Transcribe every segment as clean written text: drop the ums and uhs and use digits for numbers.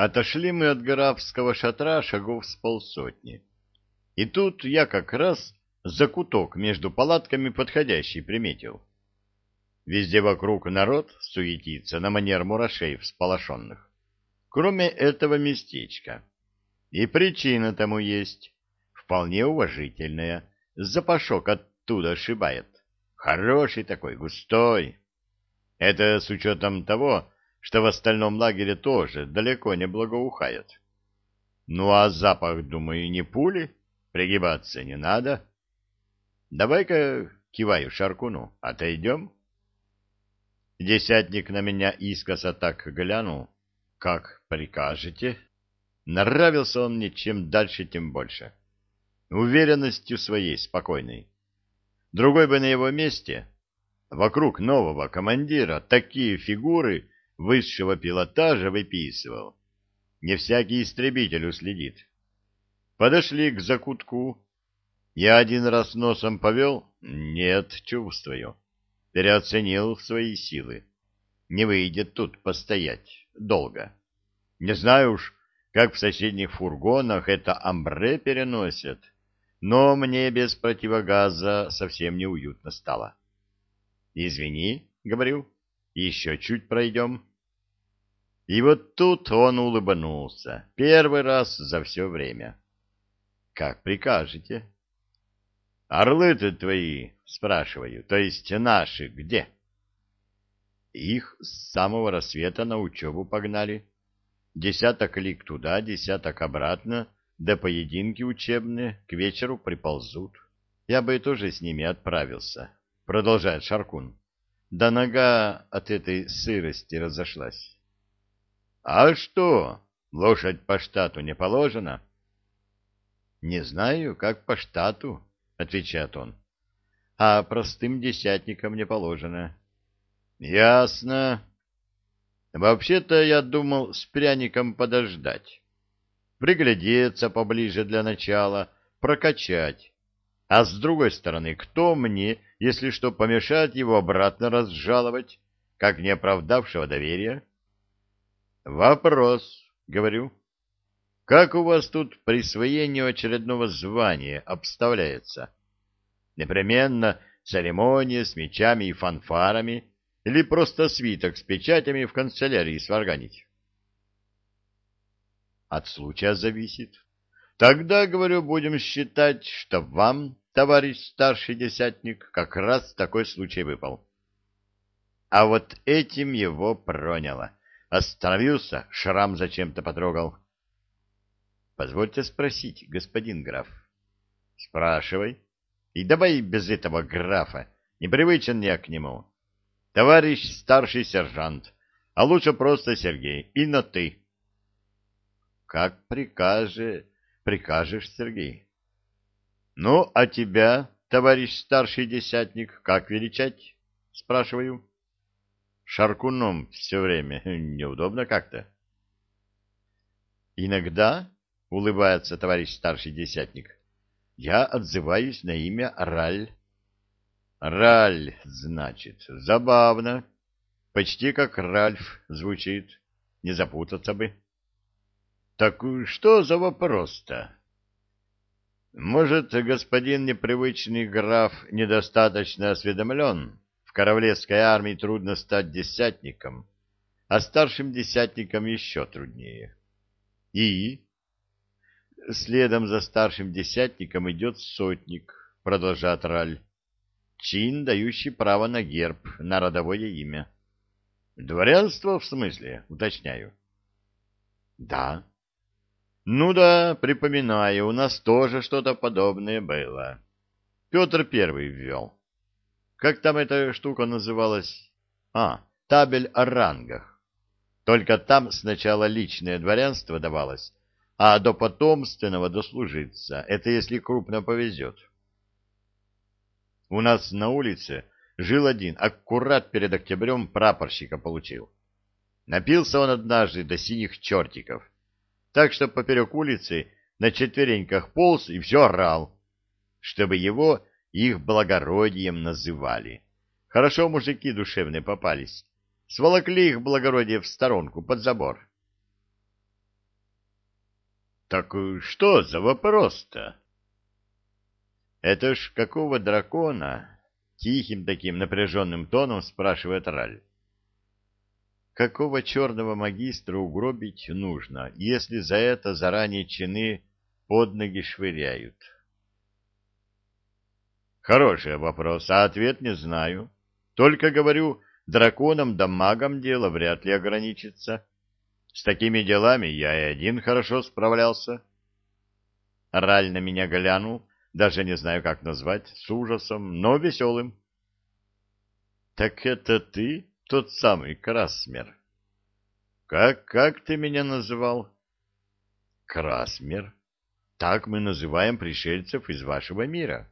Отошли мы от графского шатра шагов с полсотни. И тут я как раз закуток между палатками подходящий приметил. Везде вокруг народ суетится на манер мурашей всполошенных, кроме этого местечка. И причина тому есть, вполне уважительная. Запашок оттуда шибает. Хороший такой, густой. Это с учетом того, что в остальном лагере тоже далеко не благоухает. Ну а запах, думаю, не пули, пригибаться не надо. Давай-ка, киваю Шаркуну, отойдем. Десятник на меня искоса так глянул. Как прикажете. Нравился он мне чем дальше, тем больше. Уверенностью своей спокойной. Другой бы на его месте вокруг нового командира такие фигуры высшего пилотажа выписывал. Не всякий истребитель уследит. Подошли к закутку. Я один раз носом повел. Нет, чувствую. Переоценил свои силы. Не выйдет тут постоять долго. Не знаю уж, как в соседних фургонах это амбре переносят, но мне без противогаза совсем неуютно стало. «Извини», — говорю, — «еще чуть пройдем». И вот тут он улыбнулся. Первый раз за все время. «Как прикажете». «Орлы-то твои, спрашиваю, то есть наши, где?» Их с самого рассвета на учебу погнали. Десяток лиг туда, десяток обратно, да поединки учебные к вечеру приползут. Я бы тоже с ними отправился, продолжает Шаркун. Да нога от этой сырости разошлась. А что, лошадь по штату не положена? Не знаю, как по штату, отвечает он, а простым десятникам не положено. Ясно. Вообще-то я думал с пряником подождать, приглядеться поближе для начала, прокачать. А с другой стороны, кто мне, если что, помешает его обратно разжаловать, как не оправдавшего доверия? Вопрос, говорю. Как у вас тут присвоение очередного звания обставляется? Непременно церемония с мечами и фанфарами или просто свиток с печатями в канцелярии сварганить? От случая зависит. Тогда, говорю, будем считать, что вам, товарищ старший десятник, как раз такой случай выпал. А вот этим его проняло. Остановился, шрам зачем-то потрогал. Позвольте спросить, господин граф. Спрашивай. И давай без этого графа. Непривычен я к нему. Товарищ старший сержант, а лучше просто Сергей, и на «ты». Как прикажешь, Сергей. Ну, а тебя, товарищ старший десятник, как величать? Спрашиваю. Шаркуном все время. Неудобно как-то. Иногда, улыбается товарищ старший десятник, я отзываюсь на имя Раль. Раль, значит, забавно. Почти как Ральф звучит. Не запутаться бы. Так что за вопрос-то? Может, господин непривычный граф недостаточно осведомлен? В королевской армии трудно стать десятником, а старшим десятником еще труднее. И следом за старшим десятником идет сотник, продолжает Раль. Чин, дающий право на герб, на родовое имя. Дворянство, в смысле, уточняю. Да. Ну да, припоминаю, у нас тоже что-то подобное было. Петр Первый ввел. Как там эта штука называлась? Табель о рангах. Только там сначала личное дворянство давалось, а до потомственного дослужиться. Это если крупно повезет. У нас на улице жил один, аккурат перед октябрем прапорщика получил. Напился он однажды до синих чертиков, так что поперек улицы на четвереньках полз и все орал, чтобы его их благородием называли. Хорошо мужики душевные попались. Сволокли их благородие в сторонку под забор. Так что за вопрос-то? Это ж какого дракона? Тихим таким напряженным тоном спрашивает Раль. Какого черного магистра угробить нужно, если за это заранее чины под ноги швыряют? Хороший вопрос, а ответ не знаю. Только говорю, драконом да магом дело вряд ли ограничится. С такими делами я и один хорошо справлялся. Раль на меня глянул, даже не знаю, как назвать, с ужасом, но веселым. — Так это ты, тот самый Красмер? — Как ты меня называл? — Красмер. Так мы называем пришельцев из вашего мира.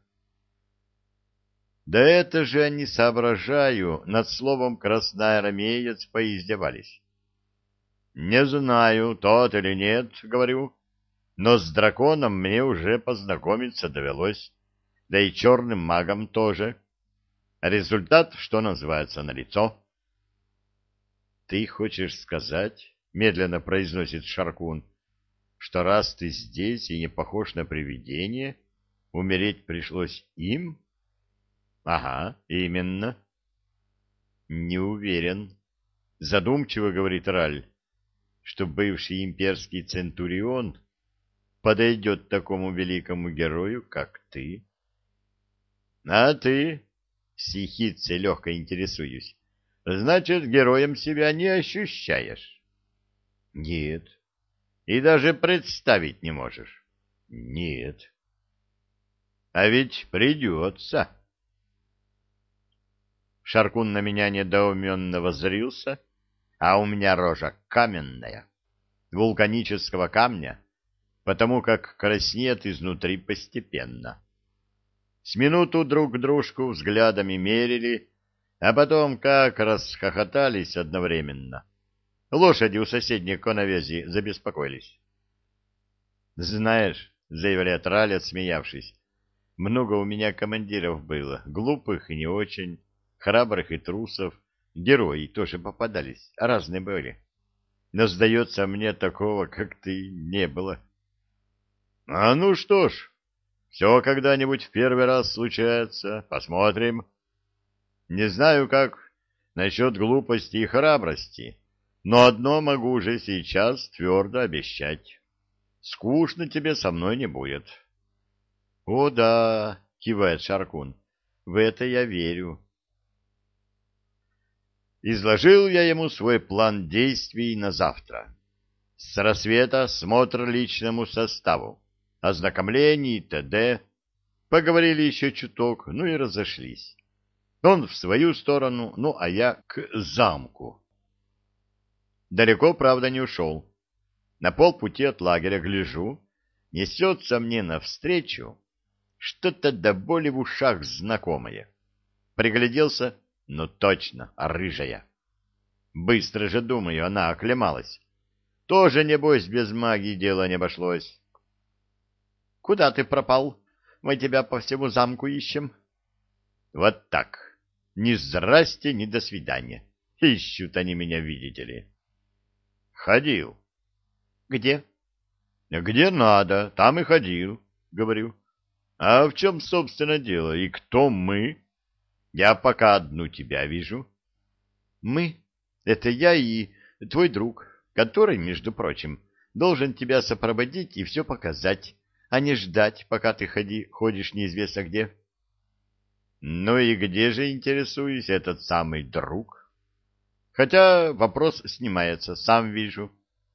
— Да это же они, соображаю, над словом «красноармеец» поиздевались. — Не знаю, тот или нет, — говорю, — но с драконом мне уже познакомиться довелось, да и черным магом тоже. Результат, что называется, налицо. — Ты хочешь сказать, — медленно произносит Шаркун, — что раз ты здесь и не похож на привидение, умереть пришлось им? — Ага, именно. — Не уверен. Задумчиво говорит Раль, что бывший имперский центурион подойдет такому великому герою, как ты. — А ты? — с ехидцей легко интересуюсь. — Значит, героем себя не ощущаешь? — Нет. — И даже представить не можешь? — Нет. — А ведь придется. Шаркун на меня недоуменно воззрился, а у меня рожа каменная, вулканического камня, потому как краснеет изнутри постепенно. С минуту друг дружку взглядами мерили, а потом как расхохотались одновременно. Лошади у соседней коновязи забеспокоились. — Знаешь, — заявляет Раль, отсмеявшись, — много у меня командиров было, глупых и не очень, храбрых и трусов, герои тоже попадались, разные были. Но, сдается мне, такого, как ты, не было. — А ну что ж, все когда-нибудь в первый раз случается, посмотрим. Не знаю, как насчет глупости и храбрости, но одно могу уже сейчас твердо обещать. Скучно тебе со мной не будет. — О да, — кивает Шаркун, — в это я верю. Изложил я ему свой план действий на завтра. С рассвета смотр личному составу, ознакомление и т.д. Поговорили еще чуток, ну и разошлись. Он в свою сторону, ну а я к замку. Далеко, правда, не ушел. На полпути от лагеря гляжу, несется мне навстречу что-то до боли в ушах знакомое. Пригляделся, ну точно, рыжая. Быстро же, думаю, она оклемалась. Тоже, небось, без магии дело не обошлось. — Куда ты пропал? Мы тебя по всему замку ищем. Вот так. Ни здрасте, ни до свидания. Ищут они меня, видите ли. Ходил. Где? Где надо, там и ходил, говорю. А в чем, собственно, дело? И кто мы? Я пока одну тебя вижу. Мы? Это я и твой друг, который, между прочим, должен тебя сопроводить и все показать, а не ждать, пока ты ходишь неизвестно где. Ну и где же, интересуюсь, этот самый друг? Хотя вопрос снимается, сам вижу.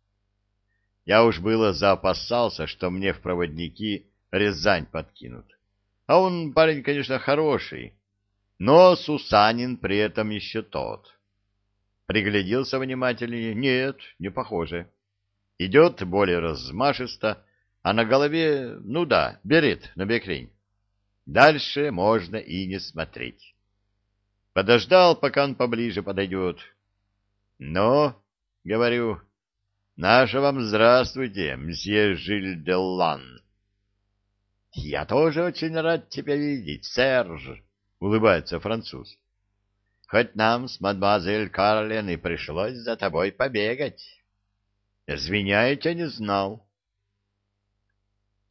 Я уж было заопасался, что мне в проводники Рязань подкинут. А он парень, конечно, хороший, но Сусанин при этом еще тот. Пригляделся внимательнее. Нет, не похоже. Идет более размашисто, а на голове, ну да, берет на бекрень. Дальше можно и не смотреть. Подождал, пока он поближе подойдет. — Ну, — говорю, — наше вам здравствуйте, мсье Жиль де Лан. — Я тоже очень рад тебя видеть, Серж, — улыбается француз. — Хоть нам с мадемуазель Карлен и пришлось за тобой побегать. — Извиняйте, не знал.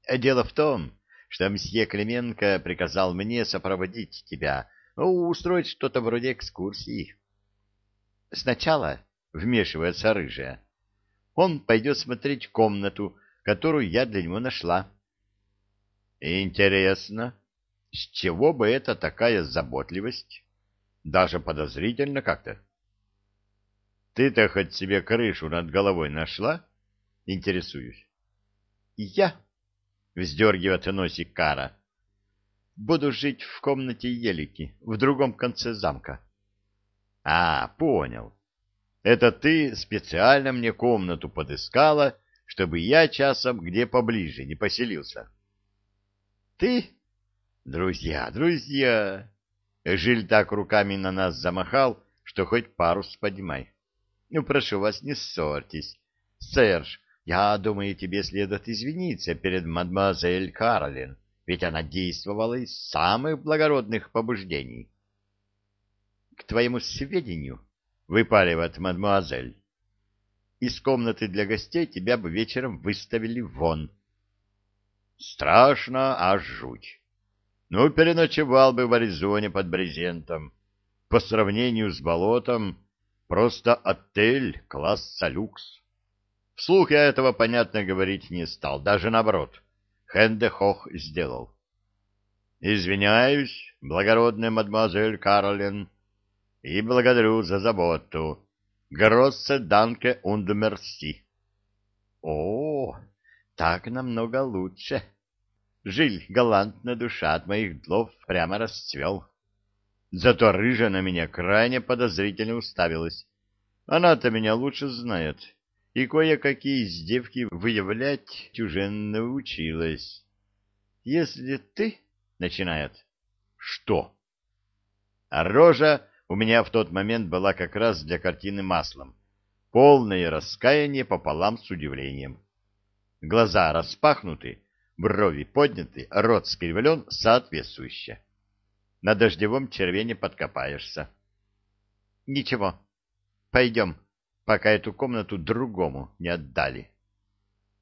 Дело в том, что мсье Клименко приказал мне сопроводить тебя, устроить что-то вроде экскурсии. Сначала вмешивается рыжая. Он пойдет смотреть комнату, которую я для него нашла. Интересно, с чего бы это такая заботливость? Даже подозрительно как-то. Ты-то хоть себе крышу над головой нашла? Интересуюсь. Я, вздергивает носик Кара, буду жить в комнате Елики, в другом конце замка. А, понял. Это ты специально мне комнату подыскала, чтобы я часом где поближе не поселился. Ты? Друзья, друзья! Жиль так руками на нас замахал, что хоть парус поднимай. Ну, прошу вас, не ссорьтесь. Серж, я думаю, тебе следует извиниться перед мадемуазель Каролин, ведь она действовала из самых благородных побуждений. К твоему сведению, выпаливает мадемуазель, из комнаты для гостей тебя бы вечером выставили вон. Страшно, аж жуть. Ну, переночевал бы в Аризоне под брезентом. По сравнению с болотом, просто отель класса люкс. Вслух я этого, понятно, говорить не стал, даже наоборот. Хэнде-хох сделал. Извиняюсь, благородная мадемуазель Каролин, и благодарю за заботу. Гроссе данке унд мерси. О, так намного лучше. Жиль, галантная душа от моих длов прямо расцвел. Зато рыжая на меня крайне подозрительно уставилась. Она-то меня лучше знает, и кое-какие издевки выявлять уже научилась. Если ты... — начинает. Что? А рожа у меня в тот момент была как раз для картины маслом. Полное раскаяние пополам с удивлением. Глаза распахнуты, брови подняты, рот скривлен соответствующе. На дождевом черве не подкопаешься. Ничего, пойдем, пока эту комнату другому не отдали.